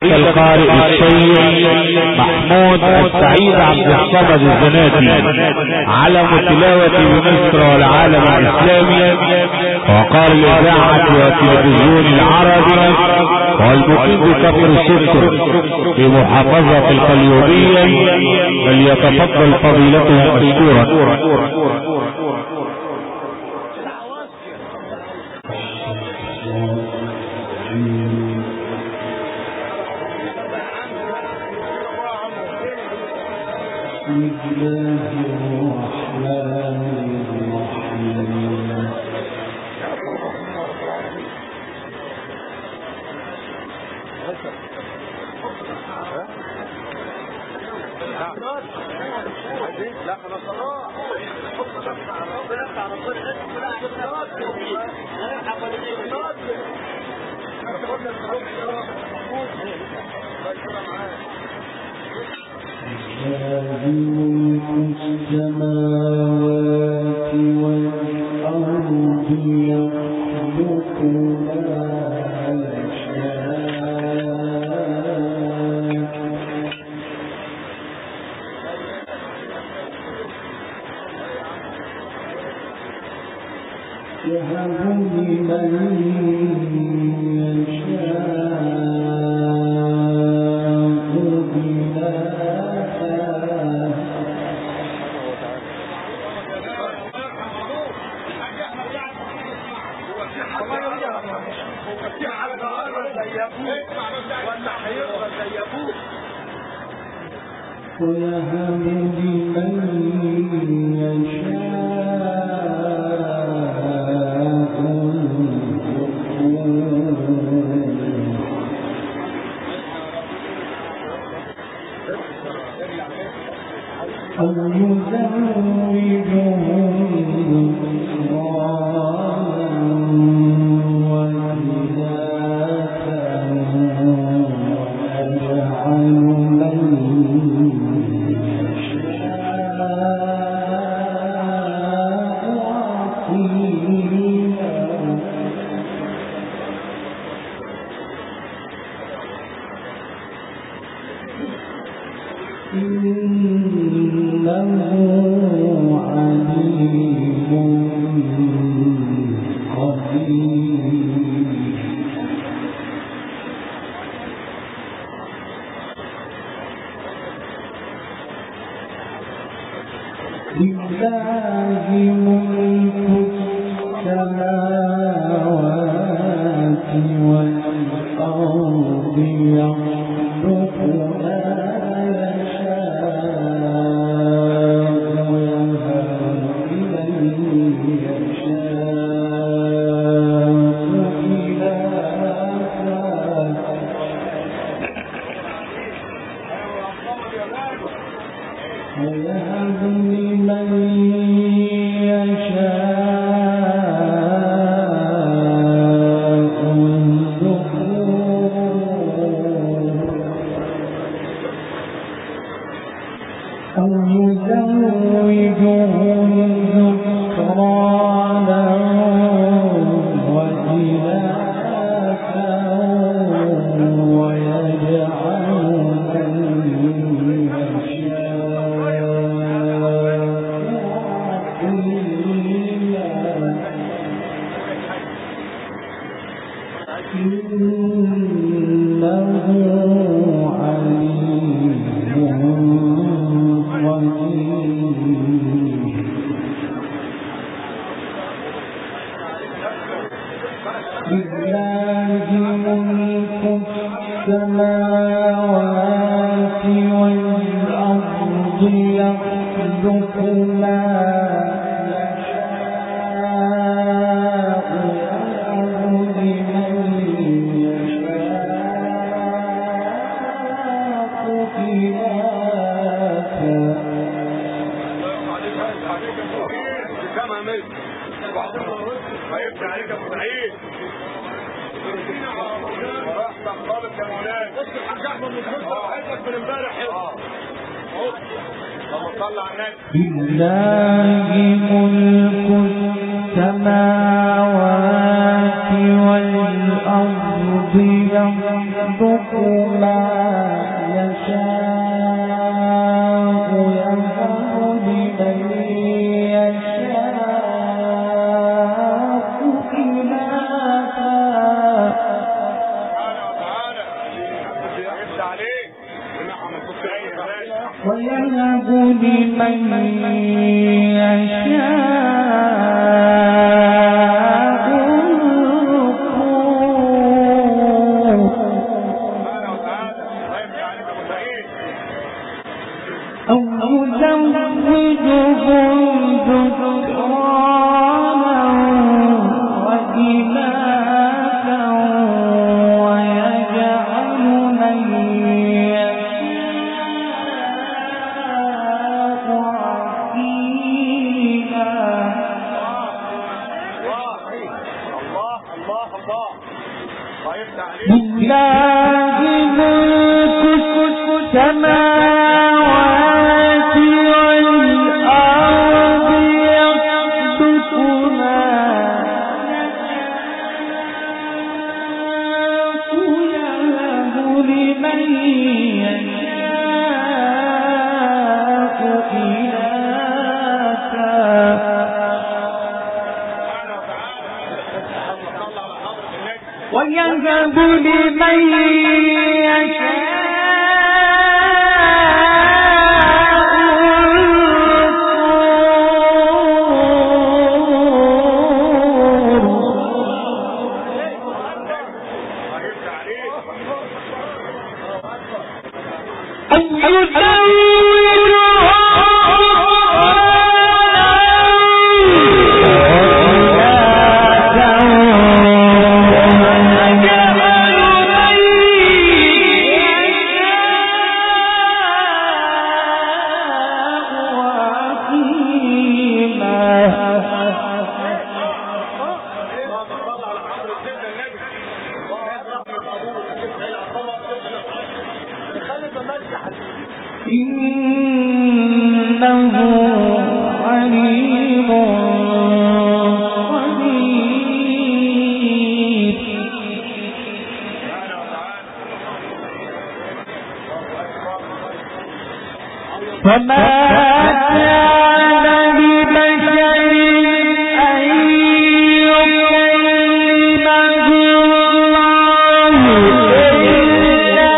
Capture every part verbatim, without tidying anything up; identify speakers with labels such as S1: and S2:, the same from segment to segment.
S1: القارئ السيد محمود السعيد عبد الصمد الزناتي، علم التلاوة بمصر والعالم الإسلامي، وقار الإذاعة والتلفزيون العربي، والمقيم بكفر الشكر في محافظة القليوبية، فليتفضل فضيلته مشكورا.
S2: لله ملك السماوات والأرض يخلق ما ويهب لمن يشاء أو يزوجهم ذكرانا وإناثا ويجعل من يشاء عقيما. لله ملك السماوات والأرض يخلق ما يشاء يهب لمن يشاء إناثا ويهب لمن يشاء إنه عليم قدير. فما كان لبشر أن يكلمه الله إلا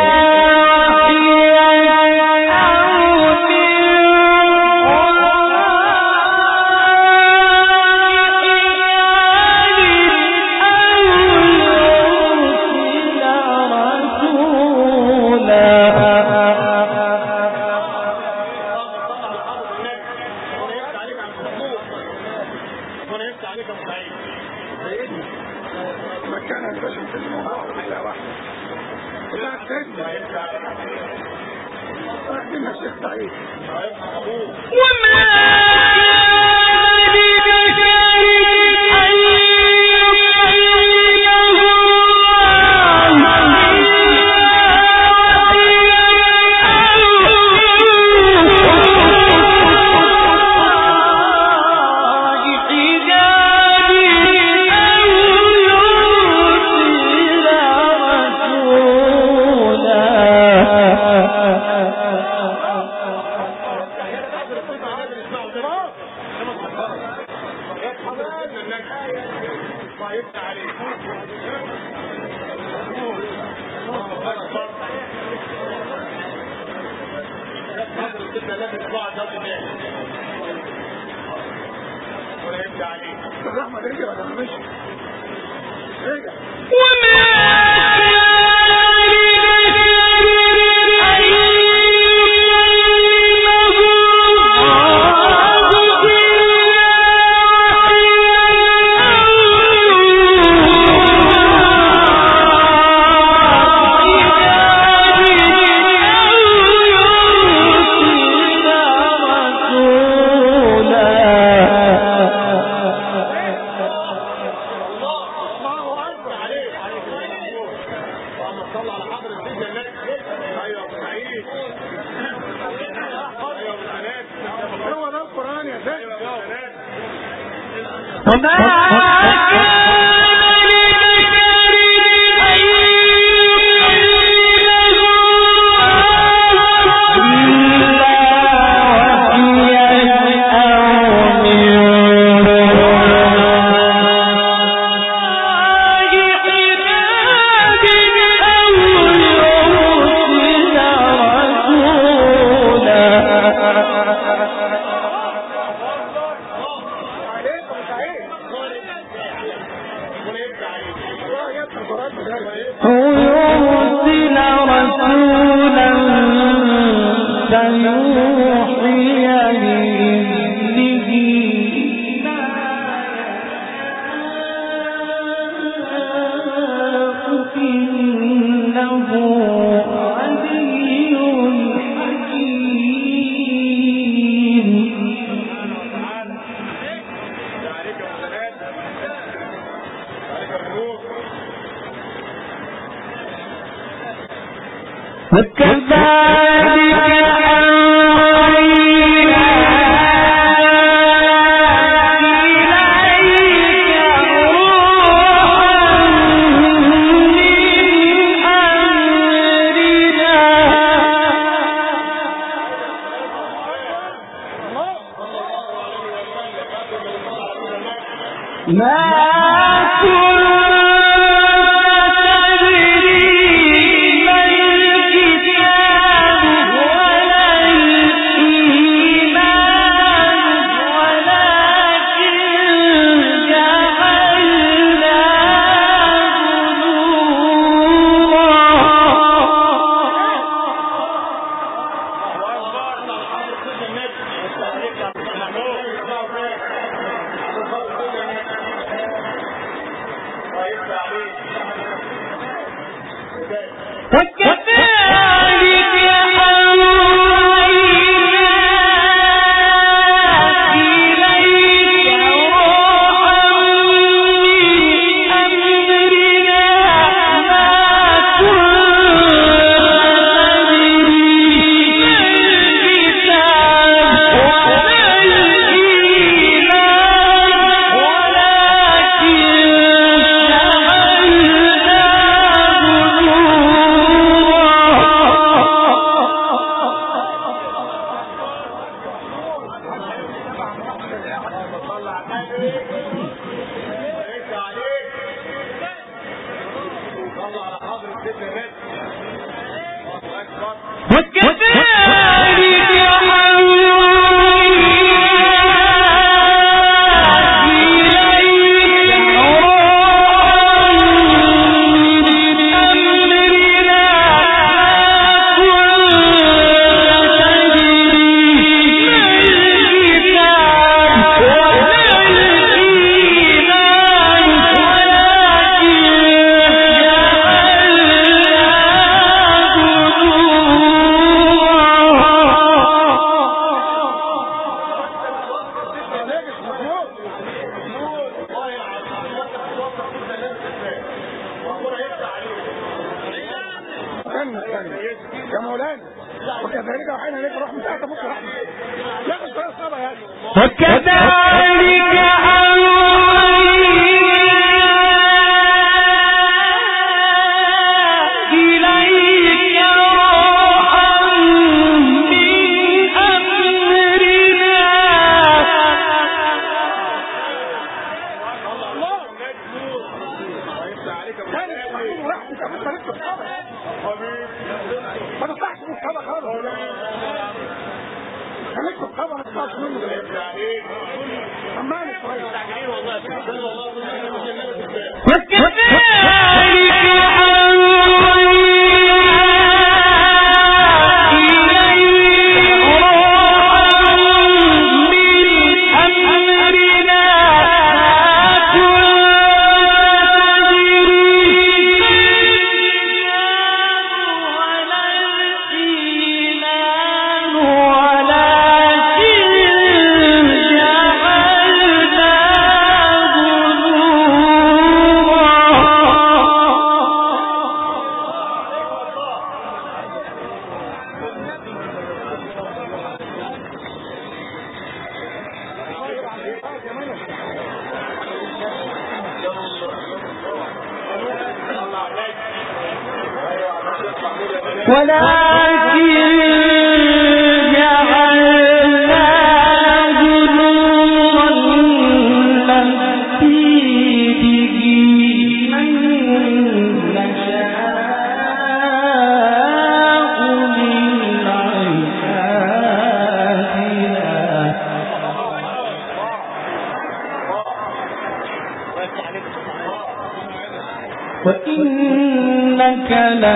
S2: وإنك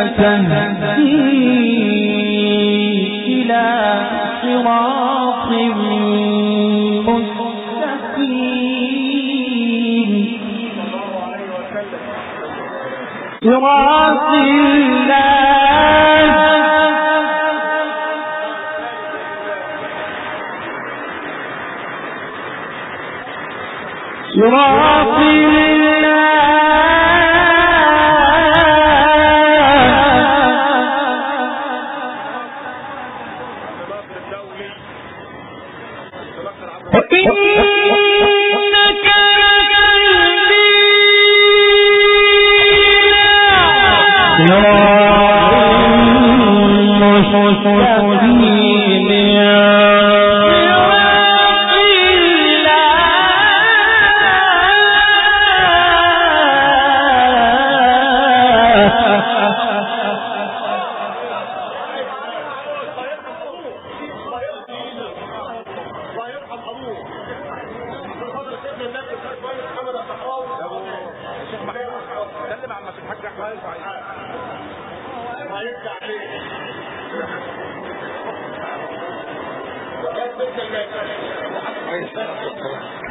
S2: لتهدي إلى صراط مستقيم صراط الله صراط الله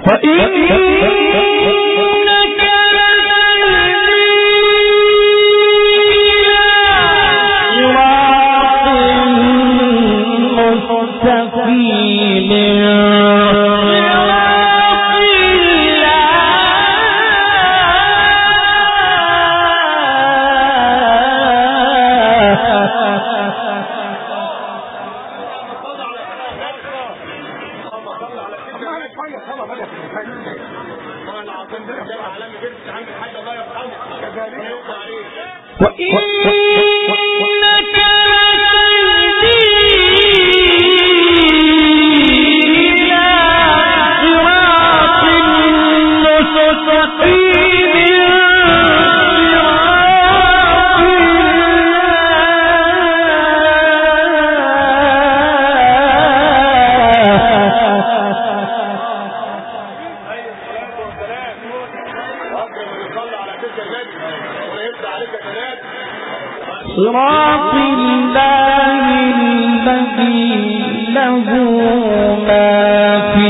S2: صراط الله الذي له ما في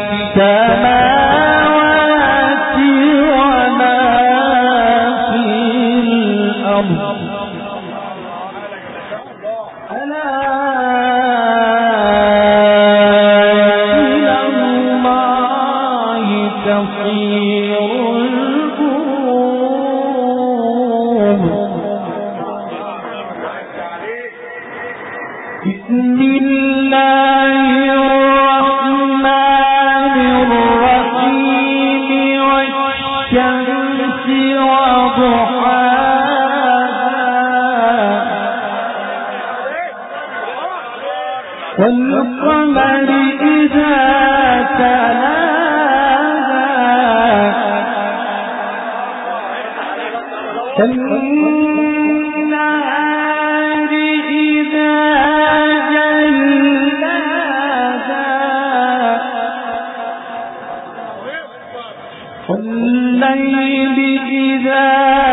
S2: السماوات وما في الأرض ألا إلى الله تصير بسم الله الرحمن الرحيم والشمس وضحاها والقمر إذا تلاها والنهار إذا والليل إذا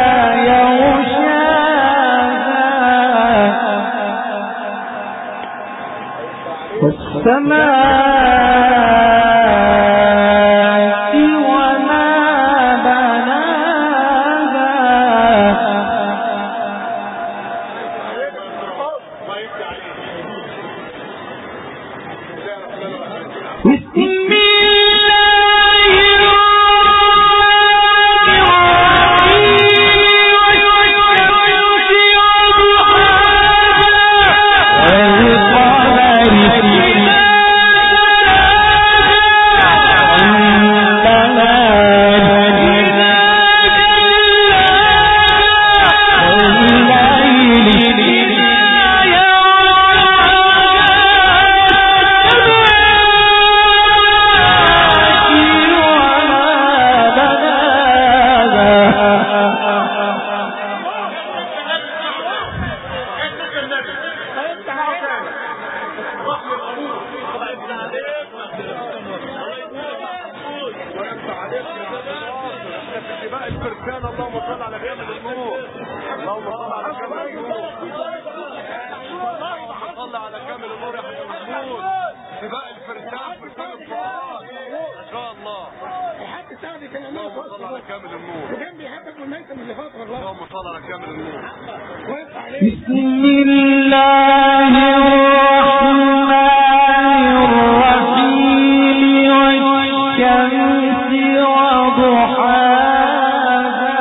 S2: يغشاها والسماء وما بناها بسم بسم الله الرحمن الرحيم والشمس وضحاها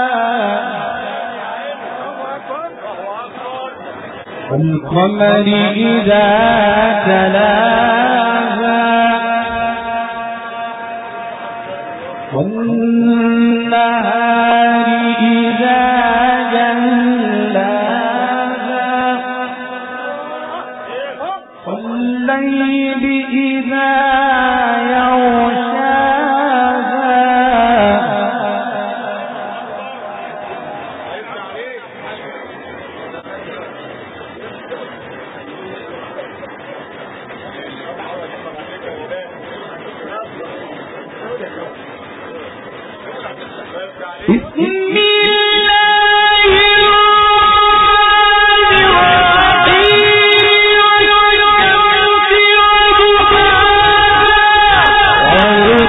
S2: والقمر إذا تلاها والنهار إذا والليل إذا يغشاها بسم الله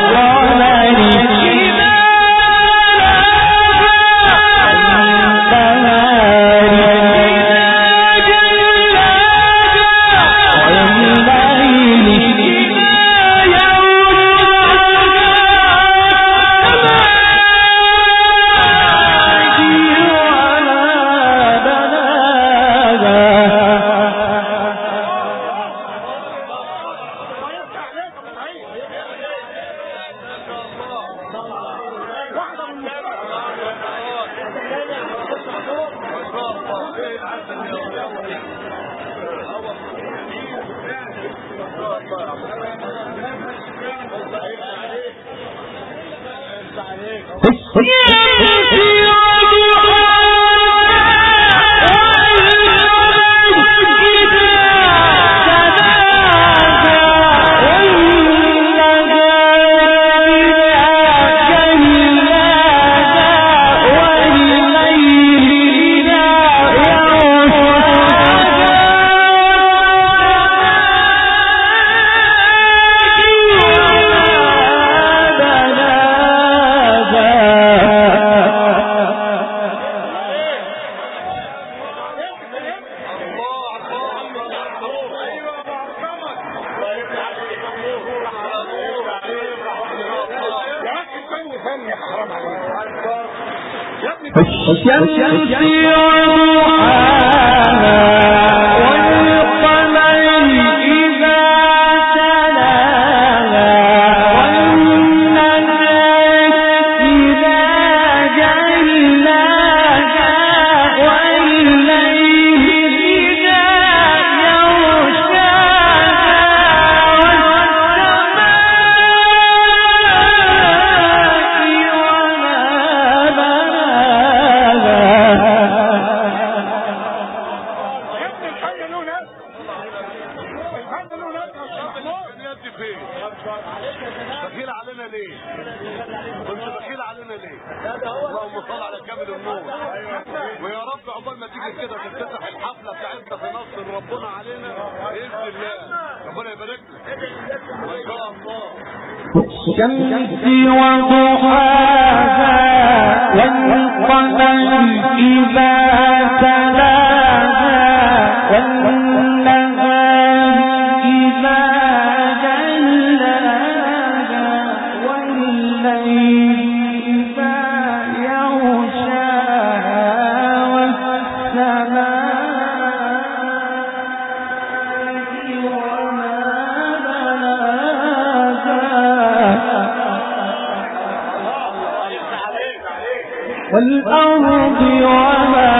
S2: والأرض وما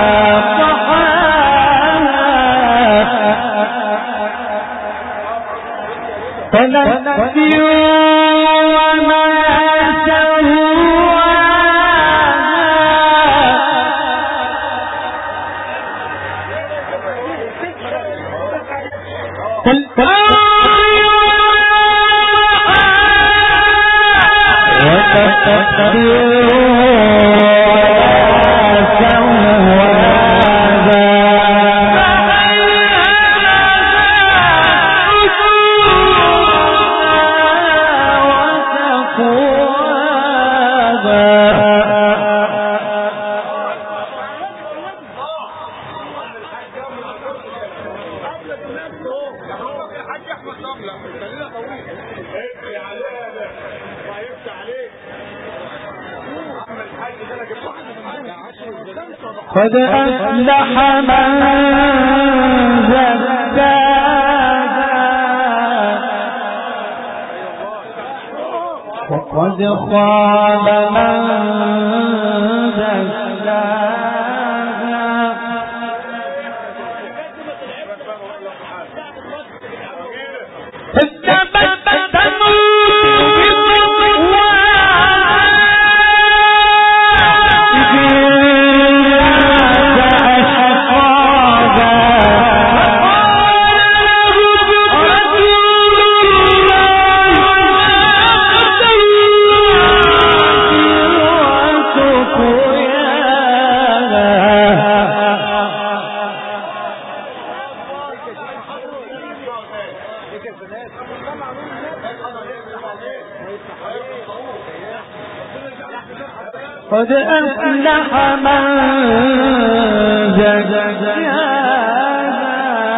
S2: طحاها ونفس وما قد أفلح من زكاها وقد خاب من دساها قد أفلح من زكاها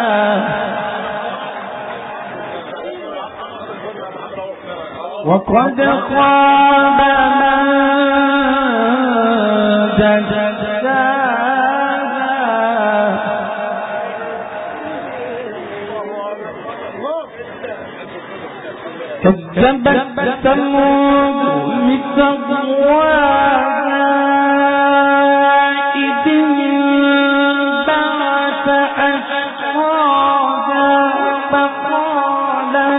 S2: وقد خاب من دساها كذبت ثمود بتغواها إذ انبعث أشقاها فقال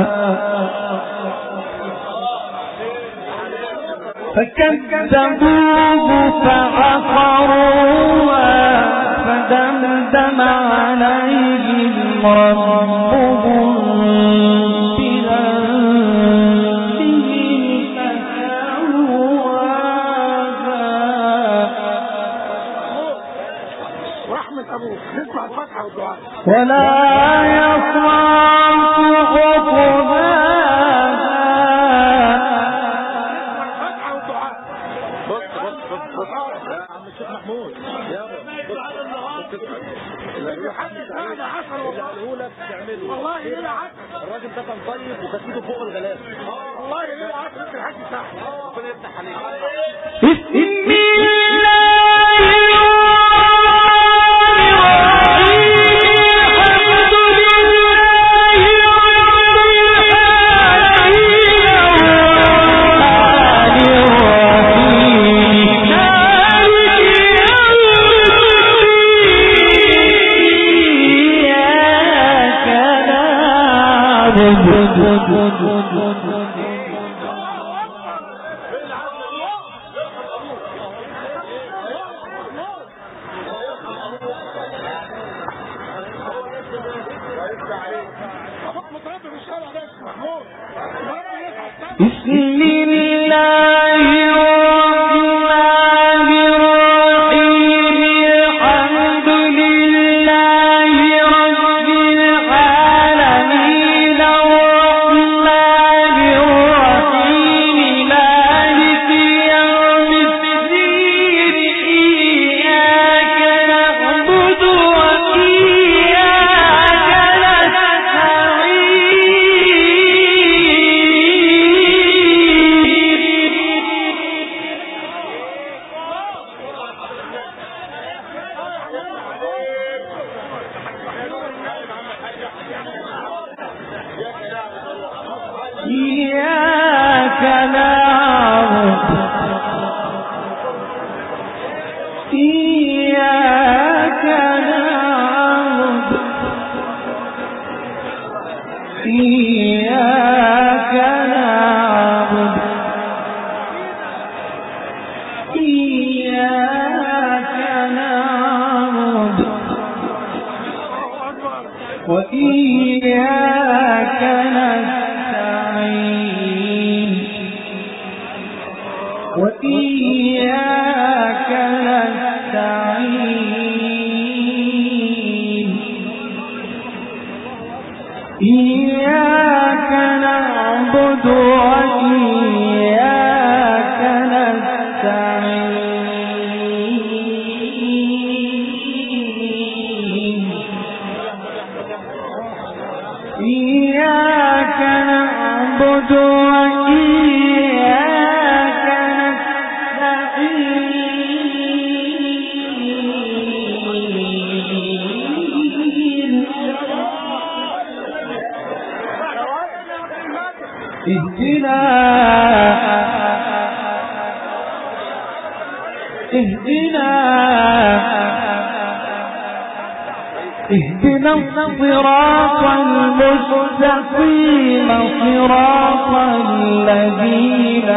S2: فكذبوه فعقروها فدمدم عليهم ربهم بذنبهم فسواها.
S3: رحمة أبوك نسمع الفتحة والدعاء
S2: ولا يخاف عقباها.
S3: والله ليه عسل الراجل ده كان طيب وكانت ايده فوق الغلاف. والله ليه عسل انت الحاج سعد ربنا يفتح عليك.
S2: بسم الله بسم الله الرحمن الرحيم الحمد لله رب العالمين الرحمن الرحيم مالك يوم الدين إياك نعبد وإياك إياك نعبد إياك نعبد إياك نعبد إياك نعبد وإياك نستعين وإياك نستعين إياك نعبد وإياك نستعين إياك نعبد وإياك نستعين اهدنا اهدنا الصراط المستقيم صراط الذين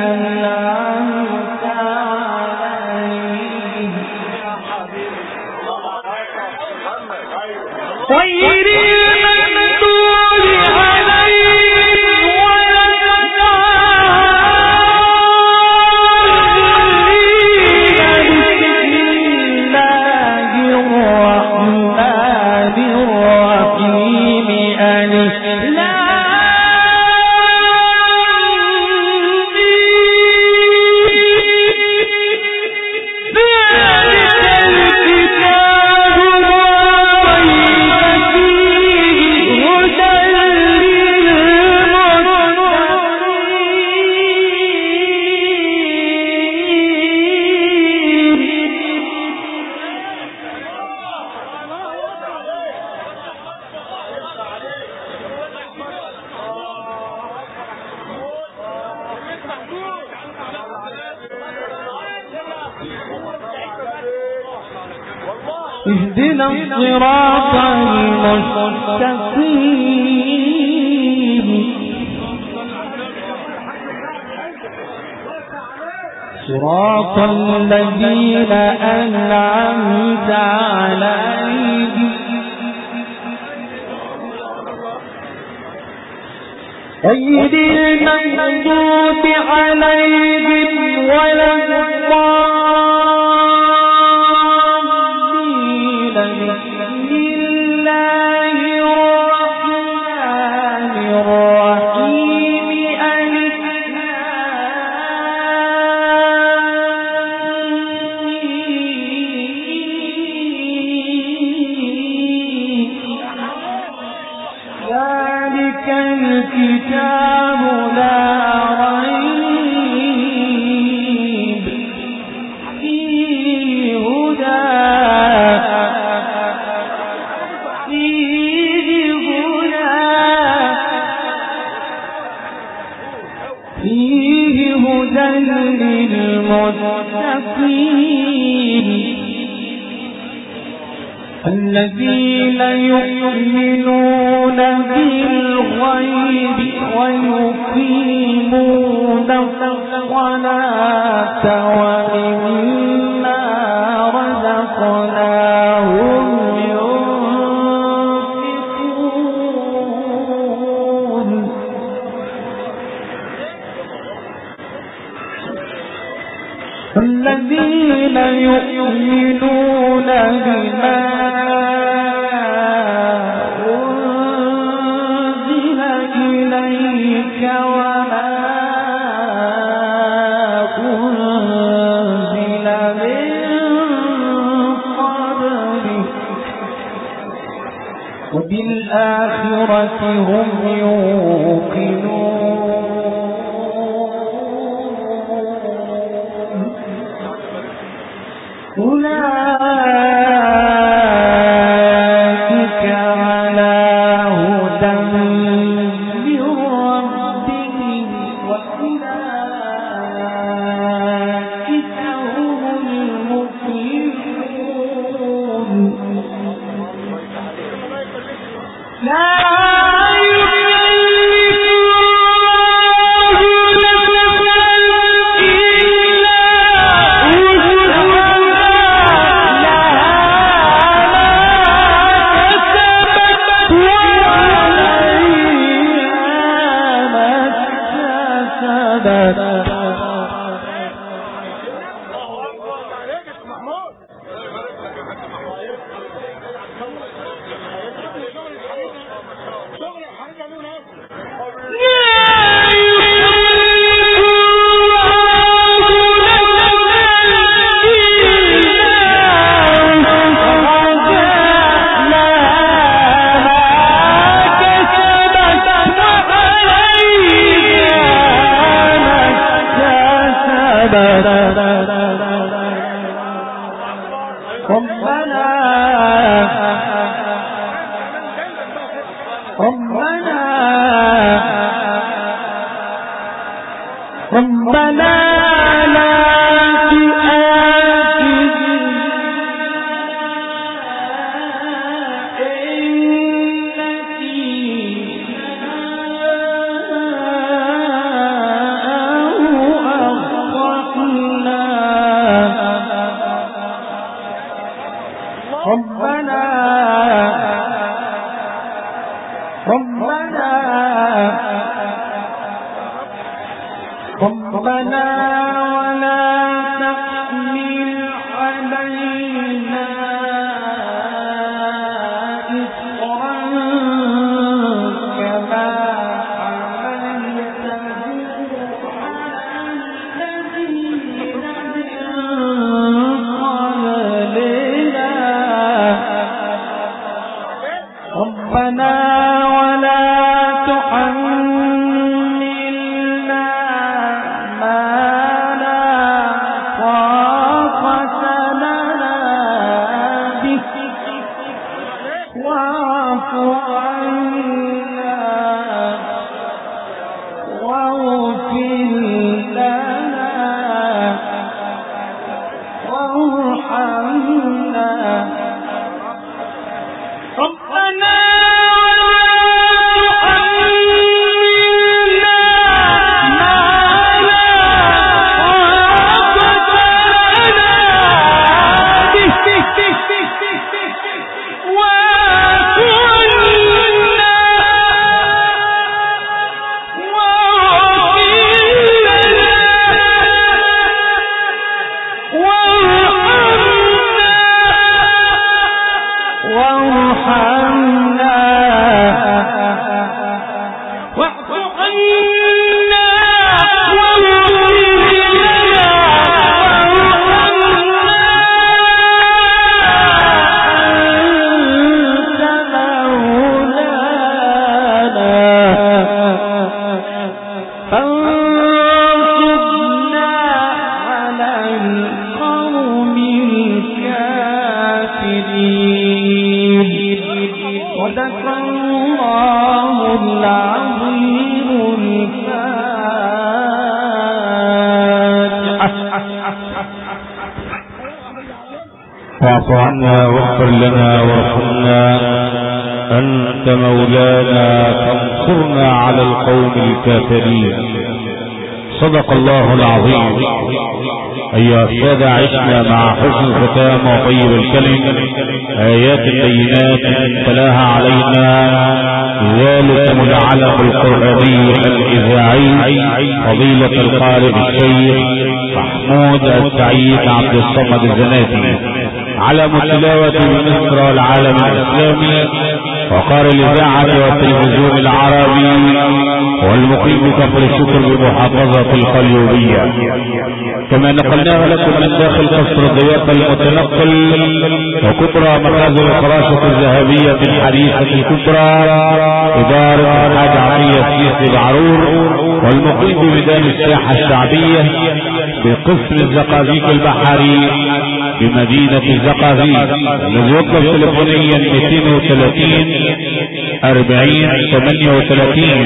S2: أنعمت عليهم غير المغضوب عليهم ولا الضالين. اهدنا الصراط المستقيم صراط الذين أنعمت عليهم غير المغضوب عليهم ولا الضالين. بسم الله الرحمن الرحيم. ألف ذلك الكتاب لا ريب فيه هدى فيه هدى فيه هدى للمتقين الذين يؤمنون بالغيب ويقيمون الصلاة ومما رزقناهم ينفقون الذين يؤمنون بما أنزل إليك وما أنزل من قبلك وبالآخرة هم يوقنون أولئك على هدى من ربهم وأولئك هم المفلحون. لا ربنا لا ربنا ربنا ربنا ولا تحمل علينا إصرا كما حملته على الذين من قبلنا ربنا ولا تحملنا ما
S1: واعف عنا واغفر لنا وارحمنا أنت مولانا فانصرنا على القوم الكافرين. صدق الله العظيم. أيها السادة، عشنا مع حسن الختام وطيب الكلم آيات البينات تلاها علينا ذلكم العلم القرآني الإذاعي فضيلة القارئ الشيخ محمود السعيد عبد الصمد الزناتي، علم التلاوة بمصر والعالم الإسلامي، وقارئ الإذاعة والتلفزيون العربي، والمقيم كفر الشكر بمحافظة القليوبية. كما نقلناها لكم من داخل قصر الضيافة المتنقل وكبرى مخازن الفراشة الذهبية الحديثة الكبرى إدارة الحاج عطية السيسي بعرور، والمقيم بميدان الساحة الشعبية بقسم الزقازيق البحري بمدينة الزقازيق، الذي يطلب تلفونيا مئتين وثلاثين أربعين ثمانية وثلاثين،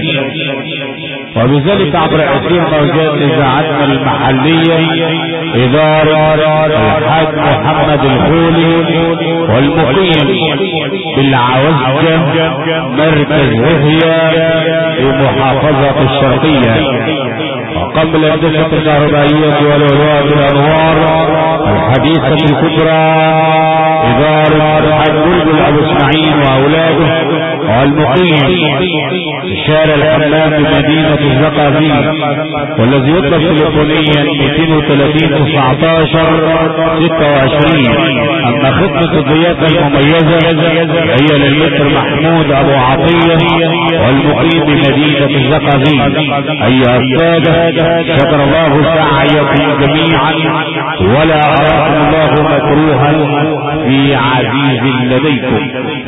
S1: وبذلك عبر عشرين موجات إذاعتنا المحلية إدارة الحاج محمد الخولي، والمقيم بالعوزة مركز وهي بمحافظة الشرقية. وقبل الهندسة الكهربائية والأولاد الأنوار الحديثة الكبرى إدارة الحاج بلبل أبو اسماعيل وأولاده، والمقيم في شارع الحمام بمدينة الزقازيق، والذي يطلب تليفونيا مئتين وثلاثين تسعة عشر ستة وعشرين. أما خدمة الضيافة المميزة هي للمتر محمود أبو عطية والمقيم بمدينة الزقازيق. أيها السادة، شكر الله سعيكم جميعا، ولا أراكم الله مكروها في عزيز لديكم.